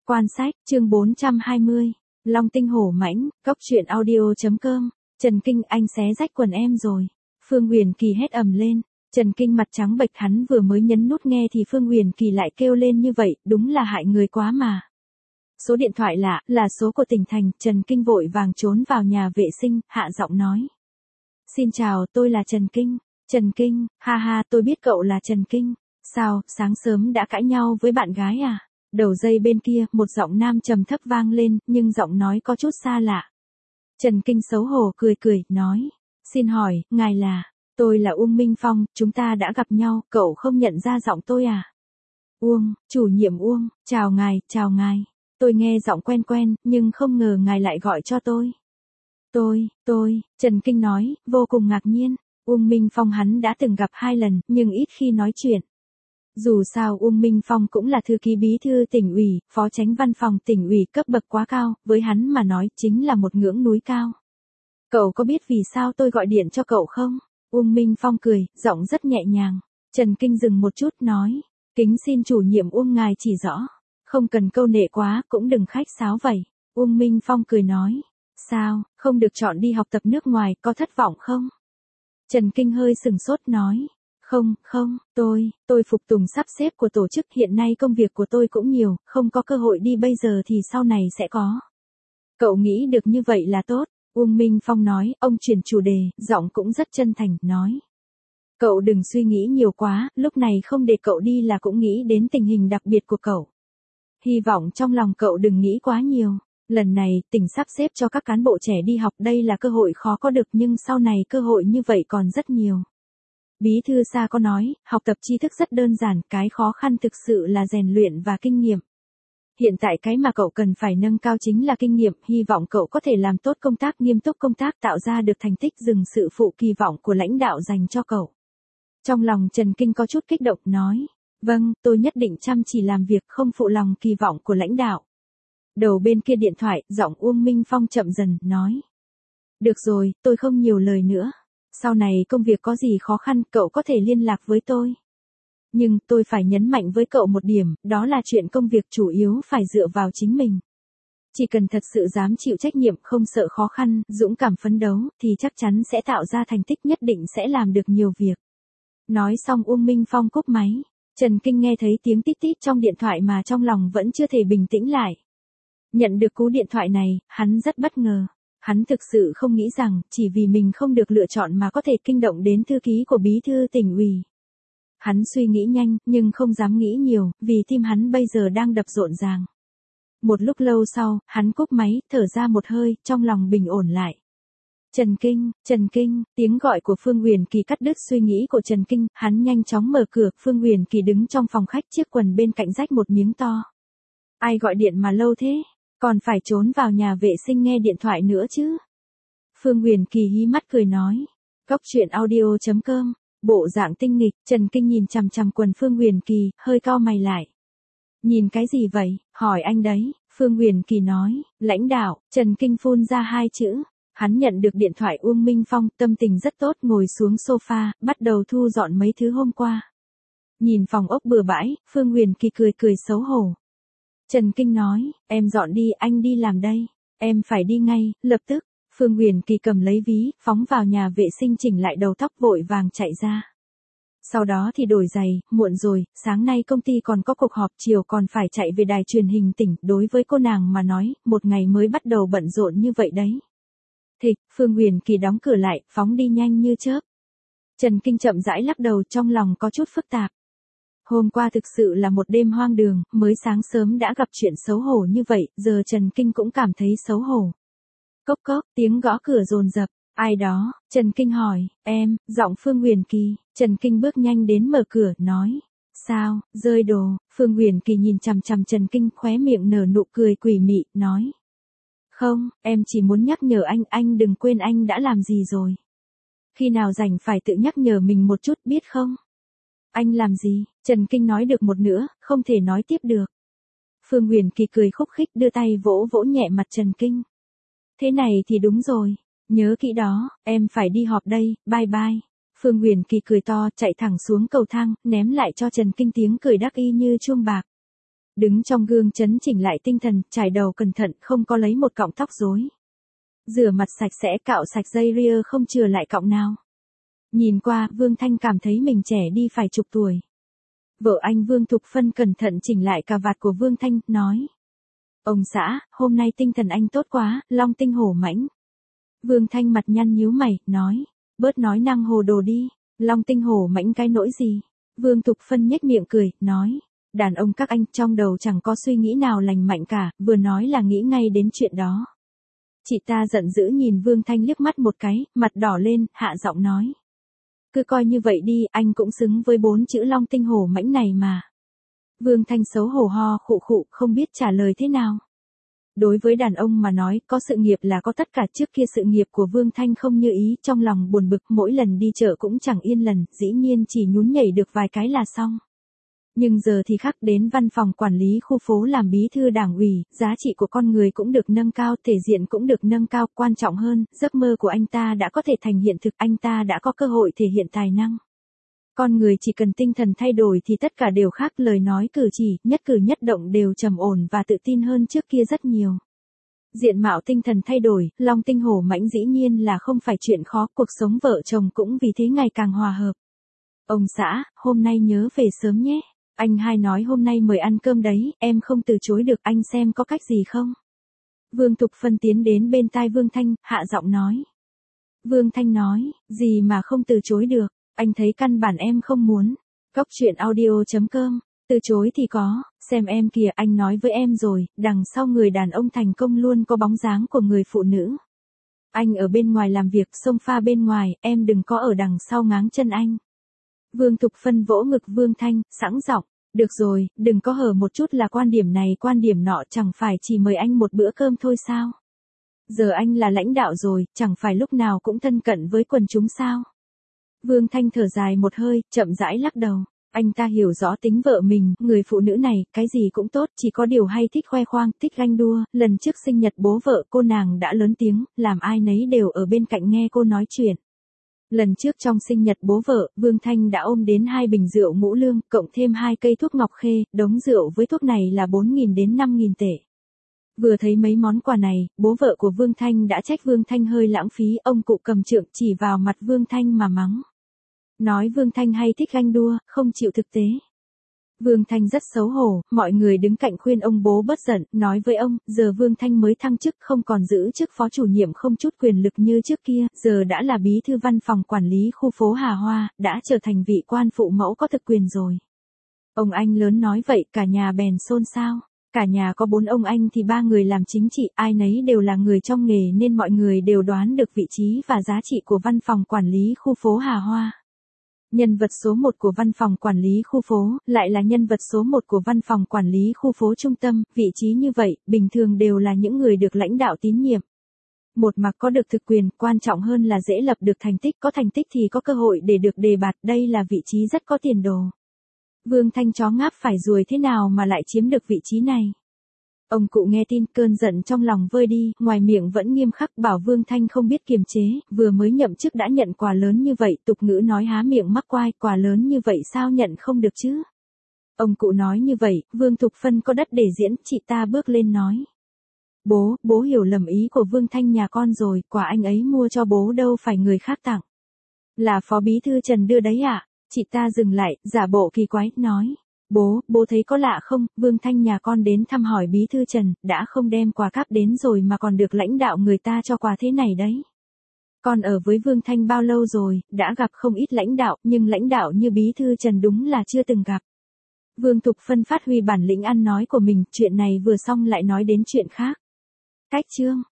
Quan sách, chương 420. Long tinh hổ mãnh, cóc truyện audio.com. Trần Kinh, anh xé rách quần em rồi. Phương Huyền Kỳ hét ầm lên. Trần Kinh mặt trắng bệch, hắn vừa mới nhấn nút nghe thì Phương Huyền Kỳ lại kêu lên như vậy, đúng là hại người quá mà. Số điện thoại lạ, là số của tỉnh thành. Trần Kinh vội vàng trốn vào nhà vệ sinh, hạ giọng nói. Xin chào, tôi là Trần Kinh. Trần Kinh, ha ha, tôi biết cậu là Trần Kinh. Sao, sáng sớm đã cãi nhau với bạn gái à? Đầu dây bên kia, một giọng nam trầm thấp vang lên, nhưng giọng nói có chút xa lạ. Trần Kinh xấu hổ cười, nói. Xin hỏi, ngài là? Tôi là Uông Minh Phong, chúng ta đã gặp nhau, cậu không nhận ra giọng tôi à? Uông, chủ nhiệm Uông, chào ngài. Tôi nghe giọng quen, nhưng không ngờ ngài lại gọi cho tôi. Trần Kinh nói, vô cùng ngạc nhiên. Uông Minh Phong hắn đã từng gặp 2 lần, nhưng ít khi nói chuyện. Dù sao Uông Minh Phong cũng là thư ký bí thư tỉnh ủy, phó chánh văn phòng tỉnh ủy, cấp bậc quá cao, với hắn mà nói chính là một ngưỡng núi cao. Cậu có biết vì sao tôi gọi điện cho cậu không? Uông Minh Phong cười, giọng rất nhẹ nhàng. Trần Kinh dừng một chút nói, kính xin chủ nhiệm Uông ngài chỉ rõ. Không cần câu nệ quá, cũng đừng khách sáo vậy. Uông Minh Phong cười nói, sao, không được chọn đi học tập nước ngoài, có thất vọng không? Trần Kinh hơi sừng sốt nói. Không, tôi phục tùng sắp xếp của tổ chức, hiện nay công việc của tôi cũng nhiều, không có cơ hội đi bây giờ thì sau này sẽ có. Cậu nghĩ được như vậy là tốt, Uông Minh Phong nói, ông chuyển chủ đề, giọng cũng rất chân thành, nói. Cậu đừng suy nghĩ nhiều quá, lúc này không để cậu đi là cũng nghĩ đến tình hình đặc biệt của cậu. Hy vọng trong lòng cậu đừng nghĩ quá nhiều. Lần này, tỉnh sắp xếp cho các cán bộ trẻ đi học, đây là cơ hội khó có được, nhưng sau này cơ hội như vậy còn rất nhiều. Bí thư Sa có nói, học tập tri thức rất đơn giản, cái khó khăn thực sự là rèn luyện và kinh nghiệm. Hiện tại cái mà cậu cần phải nâng cao chính là kinh nghiệm, hy vọng cậu có thể làm tốt công tác, nghiêm túc công tác, tạo ra được thành tích, dừng sự phụ kỳ vọng của lãnh đạo dành cho cậu. Trong lòng Trần Kinh có chút kích động, nói, vâng, tôi nhất định chăm chỉ làm việc, không phụ lòng kỳ vọng của lãnh đạo. Đầu bên kia điện thoại, giọng Uông Minh Phong chậm dần, nói. Được rồi, tôi không nhiều lời nữa. Sau này công việc có gì khó khăn, cậu có thể liên lạc với tôi. Nhưng tôi phải nhấn mạnh với cậu một điểm, đó là chuyện công việc chủ yếu phải dựa vào chính mình. Chỉ cần thật sự dám chịu trách nhiệm, không sợ khó khăn, dũng cảm phấn đấu, thì chắc chắn sẽ tạo ra thành tích, nhất định sẽ làm được nhiều việc. Nói xong Uông Minh Phong cúp máy. Trần Kinh nghe thấy tiếng tít tít trong điện thoại mà trong lòng vẫn chưa thể bình tĩnh lại. Nhận được cú điện thoại này, hắn rất bất ngờ. Hắn thực sự không nghĩ rằng, chỉ vì mình không được lựa chọn mà có thể kinh động đến thư ký của bí thư tỉnh ủy. Hắn suy nghĩ nhanh, nhưng không dám nghĩ nhiều, vì tim hắn bây giờ đang đập rộn ràng. Một lúc lâu sau, hắn cúp máy, thở ra một hơi, trong lòng bình ổn lại. Trần Kinh, tiếng gọi của Phương Huyền Kỳ cắt đứt suy nghĩ của Trần Kinh, hắn nhanh chóng mở cửa, Phương Huyền Kỳ đứng trong phòng khách, chiếc quần bên cạnh rách một miếng to. Ai gọi điện mà lâu thế? Còn phải trốn vào nhà vệ sinh nghe điện thoại nữa chứ? Phương Huyền Kỳ hí mắt cười nói. Cóc truyện audio.com. Bộ dạng tinh nghịch, Trần Kinh nhìn chằm chằm quần Phương Huyền Kỳ, hơi cau mày lại. Nhìn cái gì vậy? Hỏi anh đấy. Phương Huyền Kỳ nói. Lãnh đạo. Trần Kinh phun ra 2 chữ. Hắn nhận được điện thoại Uông Minh Phong, tâm tình rất tốt, ngồi xuống sofa, bắt đầu thu dọn mấy thứ hôm qua. Nhìn phòng ốc bừa bãi, Phương Huyền Kỳ cười xấu hổ. Trần Kinh nói, em dọn đi, anh đi làm đây. Em phải đi ngay, lập tức. Phương Huyền Kỳ cầm lấy ví, phóng vào nhà vệ sinh chỉnh lại đầu tóc, vội vàng chạy ra. Sau đó thì đổi giày, muộn rồi, sáng nay công ty còn có cuộc họp, chiều còn phải chạy về đài truyền hình tỉnh, đối với cô nàng mà nói, một ngày mới bắt đầu bận rộn như vậy đấy. Thịch, Phương Huyền Kỳ đóng cửa lại, phóng đi nhanh như chớp. Trần Kinh chậm rãi lắc đầu, trong lòng có chút phức tạp. Hôm qua thực sự là một đêm hoang đường, mới sáng sớm đã gặp chuyện xấu hổ như vậy, giờ Trần Kinh cũng cảm thấy xấu hổ. Cốc cốc, tiếng gõ cửa dồn dập. Ai đó? Trần Kinh hỏi. Em, giọng Phương Huyền Kỳ. Trần Kinh bước nhanh đến mở cửa, nói. Sao, rơi đồ? Phương Huyền Kỳ nhìn chằm chằm Trần Kinh, khóe miệng nở nụ cười quỷ mị, nói. Không, em chỉ muốn nhắc nhở anh đừng quên anh đã làm gì rồi. Khi nào rảnh phải tự nhắc nhở mình một chút, biết không? Anh làm gì? Trần Kinh nói được một nửa, không thể nói tiếp được. Phương Huyền Kỳ cười khúc khích, đưa tay vỗ vỗ nhẹ mặt Trần Kinh. Thế này thì đúng rồi, nhớ kỹ đó, em phải đi họp đây, bye bye. Phương Huyền Kỳ cười to, chạy thẳng xuống cầu thang, ném lại cho Trần Kinh tiếng cười đắc y như chuông bạc. Đứng trong gương chấn chỉnh lại tinh thần, chải đầu cẩn thận, không có lấy một cọng tóc rối. Rửa mặt sạch sẽ, cạo sạch dây ria không chừa lại cọng nào. Nhìn qua, Vương Thanh cảm thấy mình trẻ đi phải chục tuổi. Vợ anh Vương Thục Phân cẩn thận chỉnh lại cà vạt của Vương Thanh, nói. Ông xã, hôm nay tinh thần anh tốt quá, long tinh hổ mãnh. Vương Thanh mặt nhăn nhíu mày, nói. Bớt nói năng hồ đồ đi, long tinh hổ mãnh cái nỗi gì. Vương Thục Phân nhếch miệng cười, nói. Đàn ông các anh trong đầu chẳng có suy nghĩ nào lành mạnh cả, vừa nói là nghĩ ngay đến chuyện đó. Chị ta giận dữ nhìn Vương Thanh liếc mắt một cái, mặt đỏ lên, hạ giọng nói. Cứ coi như vậy đi, anh cũng xứng với 4 chữ long tinh hổ mãnh này mà. Vương Thanh xấu hổ ho khụ khụ, không biết trả lời thế nào. Đối với đàn ông mà nói, có sự nghiệp là có tất cả. Trước kia sự nghiệp của Vương Thanh không như ý, trong lòng buồn bực, mỗi lần đi chợ cũng chẳng yên lần, dĩ nhiên chỉ nhún nhảy được vài cái là xong. Nhưng giờ thì khác, đến văn phòng quản lý khu phố làm bí thư đảng ủy, giá trị của con người cũng được nâng cao, thể diện cũng được nâng cao, quan trọng hơn, giấc mơ của anh ta đã có thể thành hiện thực, anh ta đã có cơ hội thể hiện tài năng. Con người chỉ cần tinh thần thay đổi thì tất cả đều khác, lời nói cử chỉ, nhất cử nhất động đều trầm ổn và tự tin hơn trước kia rất nhiều. Diện mạo tinh thần thay đổi, long tinh hổ mãnh dĩ nhiên là không phải chuyện khó, cuộc sống vợ chồng cũng vì thế ngày càng hòa hợp. Ông xã, hôm nay nhớ về sớm nhé. Anh hai nói hôm nay mời ăn cơm đấy, em không từ chối được, anh xem có cách gì không? Vương Thục Phân tiến đến bên tai Vương Thanh, hạ giọng nói. Vương Thanh nói, gì mà không từ chối được, anh thấy căn bản em không muốn. Cóc truyện audio.com, từ chối thì có, xem em kìa, anh nói với em rồi, đằng sau người đàn ông thành công luôn có bóng dáng của người phụ nữ. Anh ở bên ngoài làm việc, xông pha bên ngoài, em đừng có ở đằng sau ngáng chân anh. Vương Thục Phân vỗ ngực Vương Thanh, sẵn giọng, được rồi, đừng có hở một chút là quan điểm này quan điểm nọ, chẳng phải chỉ mời anh một bữa cơm thôi sao? Giờ anh là lãnh đạo rồi, chẳng phải lúc nào cũng thân cận với quần chúng sao? Vương Thanh thở dài một hơi, chậm rãi lắc đầu. Anh ta hiểu rõ tính vợ mình, người phụ nữ này, cái gì cũng tốt, chỉ có điều hay thích khoe khoang, thích ganh đua. Lần trước sinh nhật bố vợ cô nàng đã lớn tiếng, làm ai nấy đều ở bên cạnh nghe cô nói chuyện. Lần trước trong sinh nhật bố vợ, Vương Thanh đã ôm đến 2 bình rượu ngũ lương, cộng thêm 2 cây thuốc ngọc khê, đống rượu với thuốc này là 4.000 đến 5.000 tệ. Vừa thấy mấy món quà này, bố vợ của Vương Thanh đã trách Vương Thanh hơi lãng phí, ông cụ cầm trượng chỉ vào mặt Vương Thanh mà mắng. Nói Vương Thanh hay thích ganh đua, không chịu thực tế. Vương Thanh rất xấu hổ, mọi người đứng cạnh khuyên ông bố bớt giận, nói với ông, giờ Vương Thanh mới thăng chức, không còn giữ chức phó chủ nhiệm, không chút quyền lực như trước kia, giờ đã là bí thư văn phòng quản lý khu phố Hà Hoa, đã trở thành vị quan phụ mẫu có thực quyền rồi. Ông anh lớn nói vậy, cả nhà bèn xôn xao. Cả nhà có 4 ông anh thì 3 người làm chính trị, ai nấy đều là người trong nghề nên mọi người đều đoán được vị trí và giá trị của văn phòng quản lý khu phố Hà Hoa. Nhân vật số 1 của văn phòng quản lý khu phố, lại là nhân vật số 1 của văn phòng quản lý khu phố trung tâm, vị trí như vậy, bình thường đều là những người được lãnh đạo tín nhiệm. Một mặt có được thực quyền, quan trọng hơn là dễ lập được thành tích, có thành tích thì có cơ hội để được đề bạt, đây là vị trí rất có tiền đồ. Vương Thanh chó ngáp phải ruồi thế nào mà lại chiếm được vị trí này. Ông cụ nghe tin, cơn giận trong lòng vơi đi, ngoài miệng vẫn nghiêm khắc bảo Vương Thanh không biết kiềm chế, vừa mới nhậm chức đã nhận quà lớn như vậy, tục ngữ nói há miệng mắc quai, quà lớn như vậy sao nhận không được chứ. Ông cụ nói như vậy, Vương Thục Phân có đất để diễn, chị ta bước lên nói. Bố hiểu lầm ý của Vương Thanh nhà con rồi, quà anh ấy mua cho bố đâu phải người khác tặng. Là phó bí thư Trần đưa đấy ạ. Chị ta dừng lại, giả bộ kỳ quái, nói. Bố thấy có lạ không, Vương Thanh nhà con đến thăm hỏi bí thư Trần, đã không đem quà cáp đến rồi mà còn được lãnh đạo người ta cho quà thế này đấy. Con ở với Vương Thanh bao lâu rồi, đã gặp không ít lãnh đạo, nhưng lãnh đạo như bí thư Trần đúng là chưa từng gặp. Vương Thục Phân phát huy bản lĩnh ăn nói của mình, chuyện này vừa xong lại nói đến chuyện khác. Cách chương.